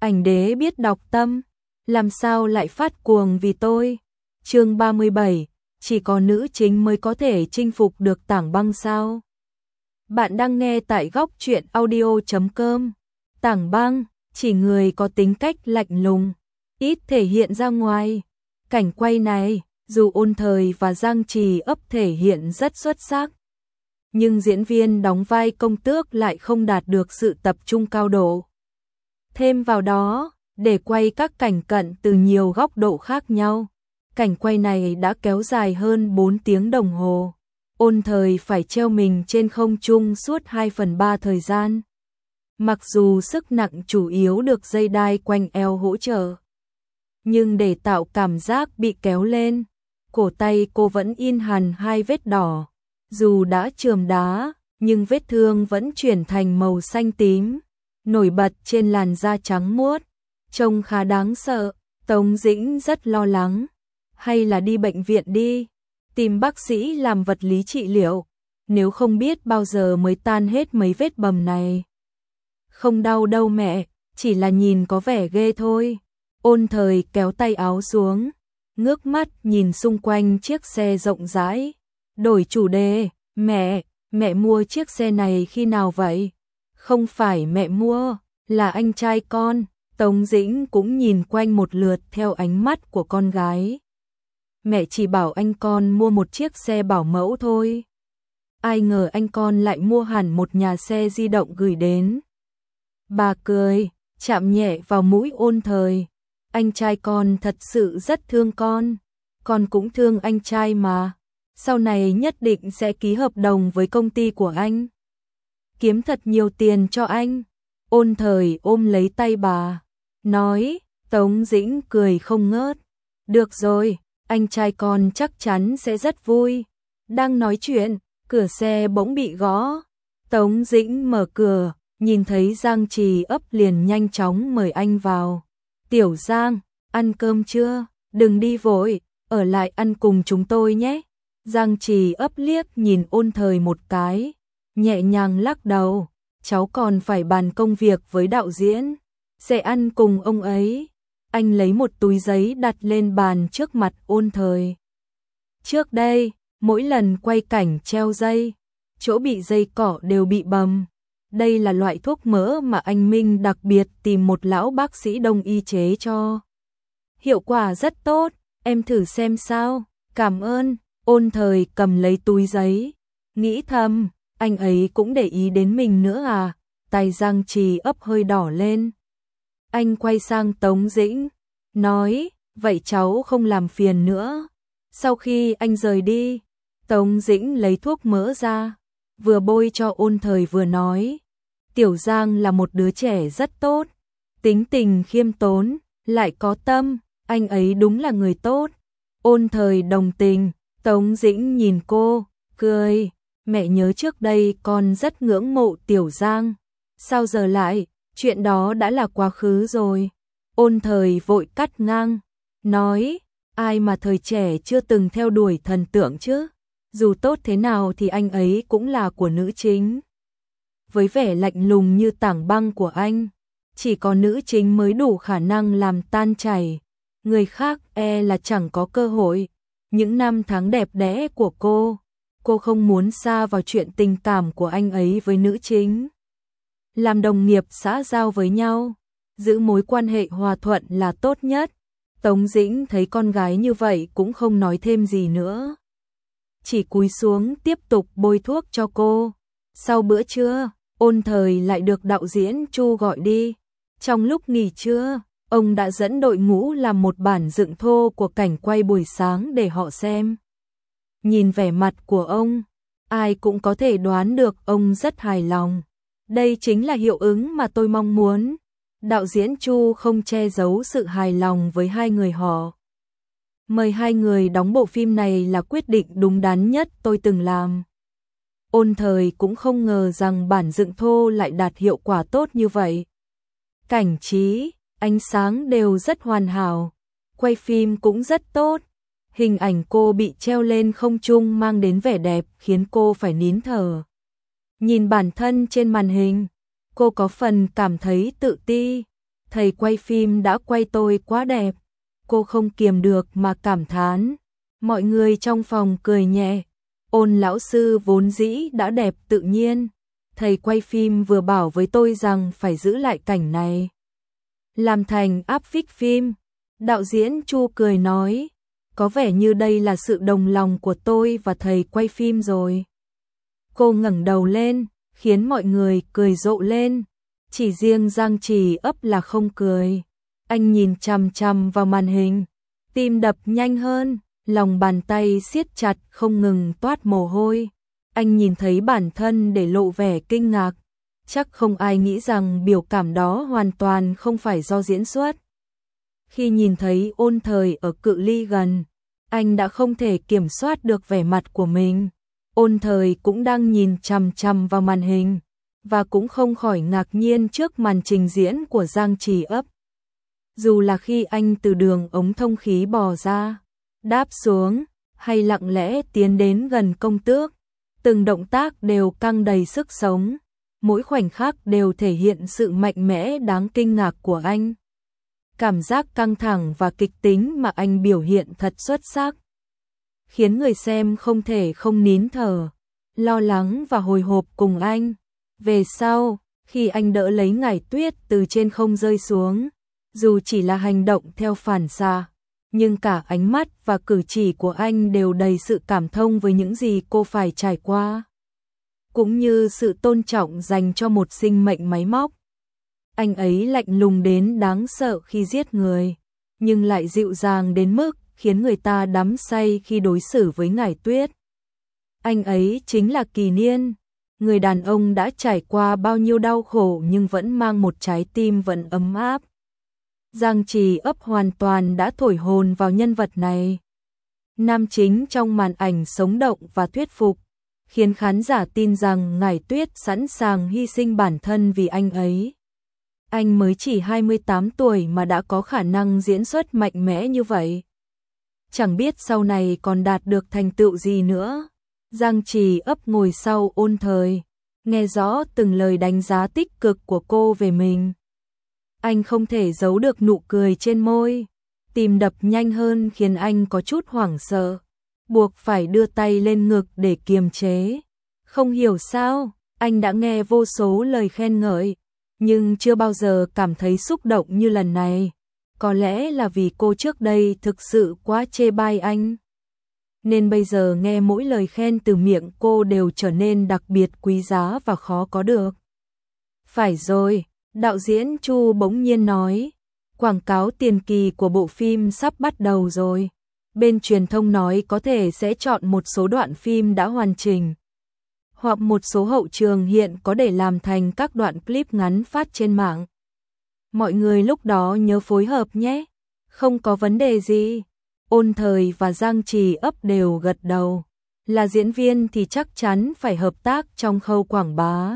ảnh đế biết đọc tâm, làm sao lại phát cuồng vì tôi. Chương 37, chỉ có nữ chính mới có thể chinh phục được Tảng Băng sao? Bạn đang nghe tại góc truyện audio.com. Tảng Băng, chỉ người có tính cách lạnh lùng, ít thể hiện ra ngoài. Cảnh quay này, dù Ôn Thời và Giang Trì Ấp thể hiện rất xuất sắc, nhưng diễn viên đóng vai công tước lại không đạt được sự tập trung cao độ. Thêm vào đó, để quay các cảnh cận từ nhiều góc độ khác nhau, cảnh quay này đã kéo dài hơn 4 tiếng đồng hồ. Ôn Thời phải treo mình trên không trung suốt 2/3 thời gian. Mặc dù sức nặng chủ yếu được dây đai quanh eo hỗ trợ, nhưng để tạo cảm giác bị kéo lên, cổ tay cô vẫn in hằn 2 vết đỏ. Dù đã chườm đá, nhưng vết thương vẫn chuyển thành màu xanh tím, nổi bật trên làn da trắng muốt, trông khá đáng sợ. Tống Dĩnh rất lo lắng. Hay là đi bệnh viện đi, tìm bác sĩ làm vật lý trị liệu, nếu không biết bao giờ mới tan hết mấy vết bầm này. Không đau đâu mẹ, chỉ là nhìn có vẻ ghê thôi. Ôn Thời kéo tay áo xuống, ngước mắt nhìn xung quanh chiếc xe rộng rãi. Đổi chủ đề, mẹ mua chiếc xe này khi nào vậy? Không phải mẹ mua, là anh trai con. Tống Dĩnh cũng nhìn quanh một lượt theo ánh mắt của con gái. Mẹ chỉ bảo anh con mua một chiếc xe bảo mẫu thôi. Ai ngờ anh con lại mua hẳn một nhà xe di động gửi đến. Bà cười, chạm nhẹ vào mũi Ôn Thời. Anh trai con thật sự rất thương con cũng thương anh trai mà. Sau này nhất định sẽ ký hợp đồng với công ty của anh, kiếm thật nhiều tiền cho anh. Ôn Thời ôm lấy tay bà, nói. Tống Dĩnh cười không ngớt. Được rồi, anh trai con chắc chắn sẽ rất vui. Đang nói chuyện, cửa xe bỗng bị gõ. Tống Dĩnh mở cửa, nhìn thấy Giang Trì Ấp liền nhanh chóng mời anh vào. Tiểu Giang, ăn cơm chưa? Đừng đi vội, ở lại ăn cùng chúng tôi nhé. Giang Trì Ấp liếc nhìn Ôn Thời một cái, nhẹ nhàng lắc đầu. Cháu còn phải bàn công việc với đạo diễn, sẽ ăn cùng ông ấy. Anh lấy một túi giấy đặt lên bàn trước mặt Ôn Thời. Trước đây, mỗi lần quay cảnh treo dây, chỗ bị dây cỏ đều bị bầm. Đây là loại thuốc mỡ mà anh Minh đặc biệt tìm một lão bác sĩ đông y chế cho. Hiệu quả rất tốt, em thử xem sao. Cảm ơn. Ôn Thời cầm lấy túi giấy, nghĩ thầm, anh ấy cũng để ý đến mình nữa à. Tay Giang Trì Ấp hơi đỏ lên. Anh quay sang Tống Dĩnh, nói, vậy cháu không làm phiền nữa. Sau khi anh rời đi, Tống Dĩnh lấy thuốc mỡ ra, vừa bôi cho Ôn Thời vừa nói. Tiểu Giang là một đứa trẻ rất tốt, tính tình khiêm tốn, lại có tâm, anh ấy đúng là người tốt. Ôn Thời đồng tình. Tống Dĩnh nhìn cô, cười. Mẹ nhớ trước đây con rất ngưỡng mộ Tiểu Giang. Sao giờ lại, chuyện đó đã là quá khứ rồi. Ôn Thời vội cắt ngang, nói, ai mà thời trẻ chưa từng theo đuổi thần tượng chứ. Dù tốt thế nào thì anh ấy cũng là của nữ chính. Với vẻ lạnh lùng như Tảng Băng của anh, chỉ có nữ chính mới đủ khả năng làm tan chảy. Người khác là chẳng có cơ hội. Những năm tháng đẹp đẽ của cô không muốn sa vào chuyện tình cảm của anh ấy với nữ chính. Làm đồng nghiệp xã giao với nhau, giữ mối quan hệ hòa thuận là tốt nhất. Tống Dĩnh thấy con gái như vậy cũng không nói thêm gì nữa, chỉ cúi xuống tiếp tục bôi thuốc cho cô. Sau bữa trưa, Ôn Thời lại được đạo diễn Chu gọi đi. Trong lúc nghỉ trưa, ông đã dẫn đội ngũ làm một bản dựng thô của cảnh quay buổi sáng để họ xem. Nhìn vẻ mặt của ông, ai cũng có thể đoán được ông rất hài lòng. Đây chính là hiệu ứng mà tôi mong muốn. Đạo diễn Chu không che giấu sự hài lòng với hai người họ. Mời hai người đóng bộ phim này là quyết định đúng đắn nhất tôi từng làm. Ôn Thời cũng không ngờ rằng bản dựng thô lại đạt hiệu quả tốt như vậy. Cảnh trí, ánh sáng đều rất hoàn hảo, quay phim cũng rất tốt. Hình ảnh cô bị treo lên không trung mang đến vẻ đẹp khiến cô phải nín thở. Nhìn bản thân trên màn hình, cô có phần cảm thấy tự ti. thầy quay phim đã quay tôi quá đẹp. Cô không kiềm được mà cảm thán. Mọi người trong phòng cười nhẹ. Ôn lão sư vốn dĩ đã đẹp tự nhiên. Thầy quay phim vừa bảo với tôi rằng phải giữ lại cảnh này, làm thành áp phích phim. Đạo diễn Chu cười nói, có vẻ như đây là sự đồng lòng của tôi và thầy quay phim rồi. Cô ngẩng đầu lên, khiến mọi người cười rộ lên. Chỉ riêng Giang Trì Ấp là không cười. Anh nhìn chằm chằm vào màn hình, tim đập nhanh hơn, lòng bàn tay siết chặt không ngừng toát mồ hôi. Anh nhìn thấy bản thân để lộ vẻ kinh ngạc. Chắc không ai nghĩ rằng biểu cảm đó hoàn toàn không phải do diễn xuất. Khi nhìn thấy Ôn Thời ở cự ly gần, anh đã không thể kiểm soát được vẻ mặt của mình. Ôn Thời cũng đang nhìn chằm chằm vào màn hình, và cũng không khỏi ngạc nhiên trước màn trình diễn của Giang Trì Ấp. Dù là khi anh từ đường ống thông khí bò ra, đáp xuống, hay lặng lẽ tiến đến gần công tước, từng động tác đều căng đầy sức sống, mỗi khoảnh khắc đều thể hiện sự mạnh mẽ đáng kinh ngạc của anh. Cảm giác căng thẳng và kịch tính mà anh biểu hiện thật xuất sắc, khiến người xem không thể không nín thở, lo lắng và hồi hộp cùng anh. Về sau, khi anh đỡ lấy Ngải Tuyết từ trên không rơi xuống, dù chỉ là hành động theo phản xạ, nhưng cả ánh mắt và cử chỉ của anh đều đầy sự cảm thông với những gì cô phải trải qua, cũng như sự tôn trọng dành cho một sinh mệnh máy móc. Anh ấy lạnh lùng đến đáng sợ khi giết người, nhưng lại dịu dàng đến mức khiến người ta đắm say khi đối xử với Ngải Tuyết. Anh ấy chính là Kỳ Niên, người đàn ông đã trải qua bao nhiêu đau khổ nhưng vẫn mang một trái tim vẫn ấm áp. Giang Trì Ấp hoàn toàn đã thổi hồn vào nhân vật này. Nam chính trong màn ảnh sống động và thuyết phục, khiến khán giả tin rằng Ngải Tuyết sẵn sàng hy sinh bản thân vì anh ấy. Anh mới chỉ 28 tuổi mà đã có khả năng diễn xuất mạnh mẽ như vậy. Chẳng biết sau này còn đạt được thành tựu gì nữa. Giang Trì Ấp ngồi sau Ôn Thời, nghe rõ từng lời đánh giá tích cực của cô về mình. Anh không thể giấu được nụ cười trên môi, tim đập nhanh hơn khiến anh có chút hoảng sợ, buộc phải đưa tay lên ngực để kiềm chế. Không hiểu sao, anh đã nghe vô số lời khen ngợi, nhưng chưa bao giờ cảm thấy xúc động như lần này. Có lẽ là vì cô trước đây thực sự quá chê bai anh, nên bây giờ nghe mỗi lời khen từ miệng cô đều trở nên đặc biệt quý giá và khó có được. Phải rồi, đạo diễn Chu bỗng nhiên nói, quảng cáo tiền kỳ của bộ phim sắp bắt đầu rồi. Bên truyền thông nói có thể sẽ chọn một số đoạn phim đã hoàn chỉnh, hoặc một số hậu trường hiện có để làm thành các đoạn clip ngắn phát trên mạng. Mọi người lúc đó nhớ phối hợp nhé. Không có vấn đề gì. Ôn Thời và Giang Trì Ấp đều gật đầu. Là diễn viên thì chắc chắn phải hợp tác trong khâu quảng bá.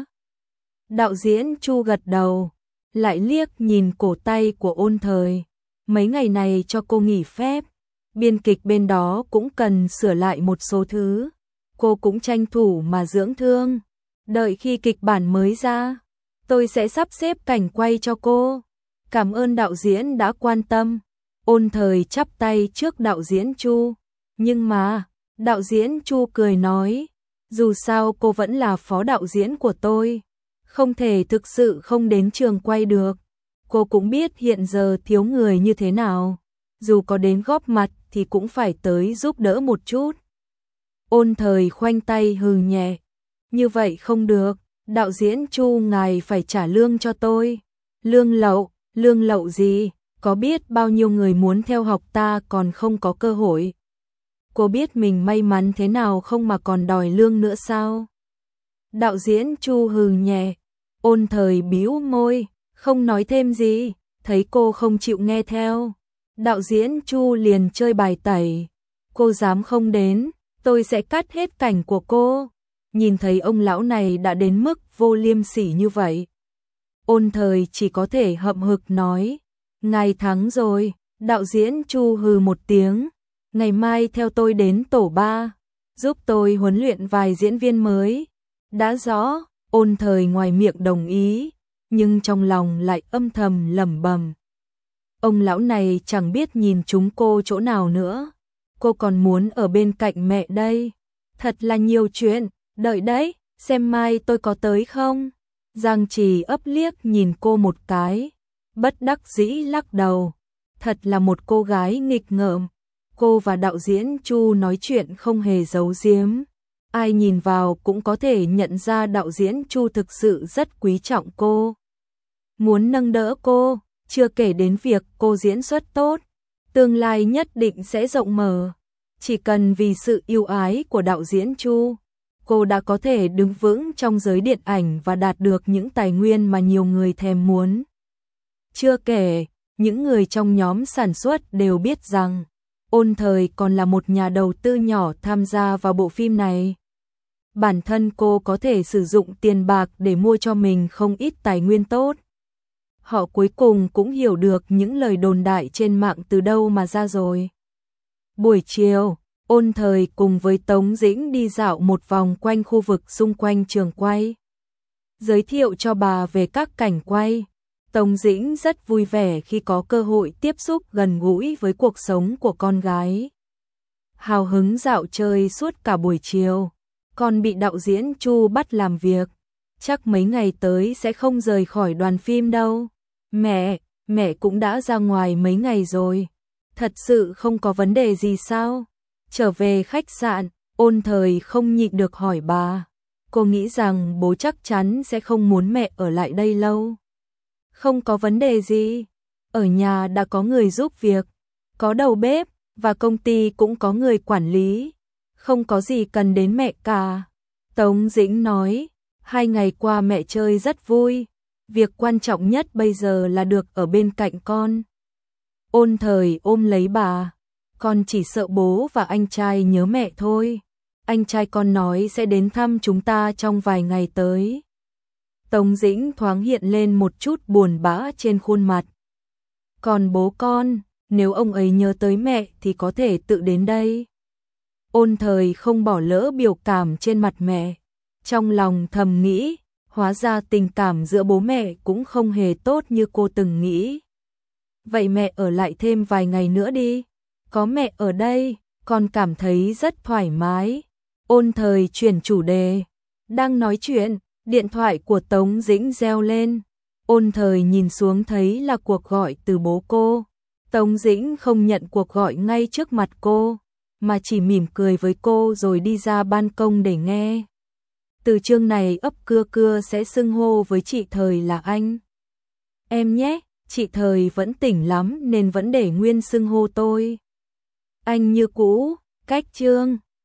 Đạo diễn Chu gật đầu, lại liếc nhìn cổ tay của Ôn Thời. Mấy ngày này cho cô nghỉ phép, biên kịch bên đó cũng cần sửa lại một số thứ. Cô cũng tranh thủ mà dưỡng thương. Đợi khi kịch bản mới ra, tôi sẽ sắp xếp cảnh quay cho cô. Cảm ơn đạo diễn đã quan tâm. Ôn Thời chắp tay trước đạo diễn Chu. Nhưng mà, đạo diễn Chu cười nói, dù sao cô vẫn là phó đạo diễn của tôi, không thể thực sự không đến trường quay được. Cô cũng biết hiện giờ thiếu người như thế nào, dù có đến góp mặt thì cũng phải tới giúp đỡ một chút. Ôn Thời khoanh tay hừ nhẹ, như vậy không được, đạo diễn Chu ngài phải trả lương cho tôi. Lương lậu gì, có biết bao nhiêu người muốn theo học ta còn không có cơ hội. Cô biết mình may mắn thế nào không mà còn đòi lương nữa sao? Đạo diễn Chu hừ nhẹ. Ôn Thời bĩu môi, không nói thêm gì, thấy cô không chịu nghe theo. Đạo diễn Chu liền chơi bài tẩy, cô dám không đến, tôi sẽ cắt hết cảnh của cô. Nhìn thấy ông lão này đã đến mức vô liêm sỉ như vậy, Ôn Thời chỉ có thể hậm hực nói, ngài thắng rồi. Đạo diễn Chu hừ một tiếng, ngày mai theo tôi đến tổ 3, giúp tôi huấn luyện vài diễn viên mới. Đã rõ. Ôn Thời ngoài miệng đồng ý, nhưng trong lòng lại âm thầm lẩm bẩm. Ông lão này chẳng biết nhìn chúng cô chỗ nào nữa. Cô còn muốn ở bên cạnh mẹ đây. Thật là nhiều chuyện, đợi đấy, xem mai tôi có tới không? Giang Trì ấp liếc nhìn cô một cái, bất đắc dĩ lắc đầu. Thật là một cô gái nghịch ngợm. Cô và đạo diễn Chu nói chuyện không hề giấu giếm. Ai nhìn vào cũng có thể nhận ra đạo diễn Chu thực sự rất quý trọng cô. Muốn nâng đỡ cô, chưa kể đến việc cô diễn xuất tốt, tương lai nhất định sẽ rộng mở. Chỉ cần vì sự yêu ái của đạo diễn Chu, cô đã có thể đứng vững trong giới điện ảnh và đạt được những tài nguyên mà nhiều người thèm muốn. Chưa kể, những người trong nhóm sản xuất đều biết rằng Ôn Thời còn là một nhà đầu tư nhỏ tham gia vào bộ phim này. Bản thân cô có thể sử dụng tiền bạc để mua cho mình không ít tài nguyên tốt. Họ cuối cùng cũng hiểu được những lời đồn đại trên mạng từ đâu mà ra rồi. Buổi chiều, Ôn Thời cùng với Tống Dĩnh đi dạo một vòng quanh khu vực xung quanh trường quay. Giới thiệu cho bà về các cảnh quay. Tống Dĩnh rất vui vẻ khi có cơ hội tiếp xúc gần gũi với cuộc sống của con gái. Hào hứng dạo chơi suốt cả buổi chiều, còn bị đạo diễn Chu bắt làm việc. Chắc mấy ngày tới sẽ không rời khỏi đoàn phim đâu. Mẹ cũng đã ra ngoài mấy ngày rồi. Thật sự không có vấn đề gì sao? Trở về khách sạn, Ôn Thời không nhịn được hỏi bà. Cô nghĩ rằng bố chắc chắn sẽ không muốn mẹ ở lại đây lâu. Không có vấn đề gì. Ở nhà đã có người giúp việc, có đầu bếp, và công ty cũng có người quản lý. Không có gì cần đến mẹ cả. Tống Dĩnh nói, 2 ngày qua mẹ chơi rất vui. Việc quan trọng nhất bây giờ là được ở bên cạnh con. Ôn Thời ôm lấy bà. Con chỉ sợ bố và anh trai nhớ mẹ thôi. Anh trai con nói sẽ đến thăm chúng ta trong vài ngày tới. Tống Dĩnh thoáng hiện lên một chút buồn bã trên khuôn mặt. Còn bố con, nếu ông ấy nhớ tới mẹ thì có thể tự đến đây. Ôn Thời không bỏ lỡ biểu cảm trên mặt mẹ. Trong lòng thầm nghĩ, hóa ra tình cảm giữa bố mẹ cũng không hề tốt như cô từng nghĩ. Vậy mẹ ở lại thêm vài ngày nữa đi. Có mẹ ở đây, con cảm thấy rất thoải mái. Ôn Thời chuyển chủ đề. Đang nói chuyện, điện thoại của Tống Dĩnh reo lên. Ôn Thời nhìn xuống thấy là cuộc gọi từ bố cô. Tống Dĩnh không nhận cuộc gọi ngay trước mặt cô, mà chỉ mỉm cười với cô rồi đi ra ban công để nghe. Từ chương này ấp cưa cưa sẽ xưng hô với chị Thời là anh. Em nhé, chị Thời vẫn tỉnh lắm nên vẫn để nguyên xưng hô tôi. Anh như cũ, cách chương.